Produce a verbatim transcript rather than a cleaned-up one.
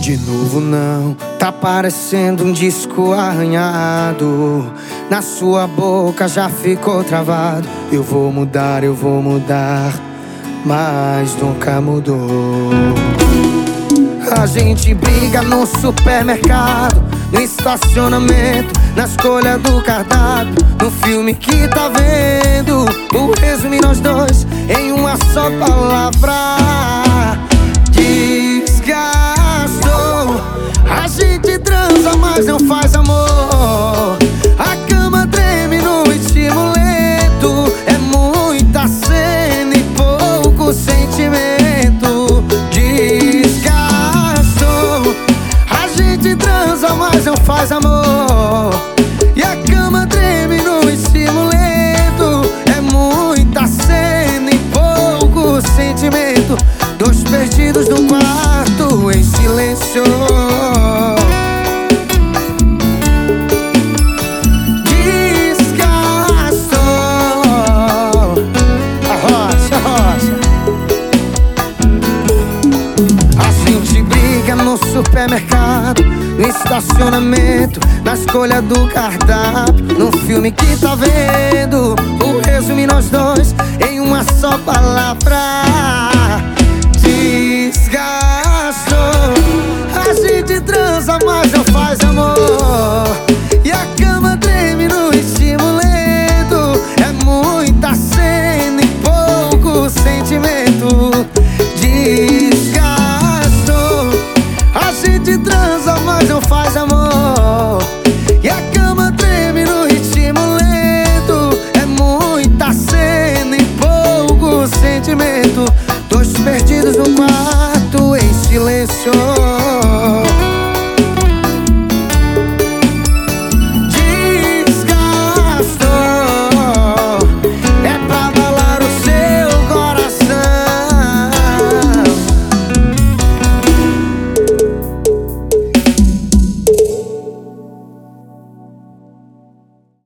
De novo não, tá parecendo um disco arranhado. Na sua boca já ficou travado. Eu vou mudar, eu vou mudar, mas nunca mudou. A gente briga no supermercado, no estacionamento, na escolha do cardápio, no filme que tá vendo. O resumo nós dois em uma só palavra: desgastou. A gente transa, mas não faz amor. A cama treme no ritmo lento. É muita cena e pouco sentimento. Desgastou. A gente transa, mas não faz amor. E a cama treme no ritmo lento. É muita cena e pouco sentimento. Dois perdidos no quarto em silêncio. No supermercado, no estacionamento, na escolha do cardápio, no filme que tá vendo. O resumo nós dois em uma só palavra: desgastou. A gente transa, mas não faz amor. E a cama treme no ritmo lento. É muita cena e pouco sentimento. Desgastou. A gente transa, mas não faz amor.